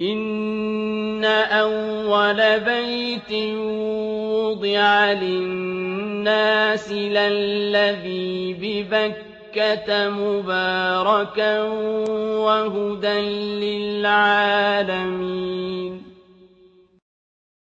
إِنَّ أَوَّلَ بَيْتٍ وُضِعَ لِلنَّاسِ لَلَّذِي بِبَكَّةَ مُبَارَكًا وَهُدًى لِّلْعَالَمِينَ